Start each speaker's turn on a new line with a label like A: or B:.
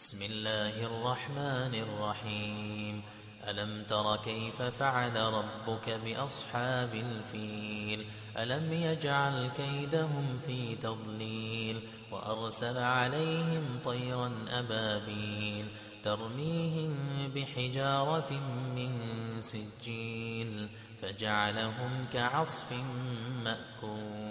A: بسم الله الرحمن الرحيم. ألم تر كيف فعل ربك بأصحاب الفيل؟ ألم يجعل كيدهم في تضليل وأرسل عليهم طيرا أبابيل ترميهم بحجارة من سجيل فجعلهم كعصف مأكول.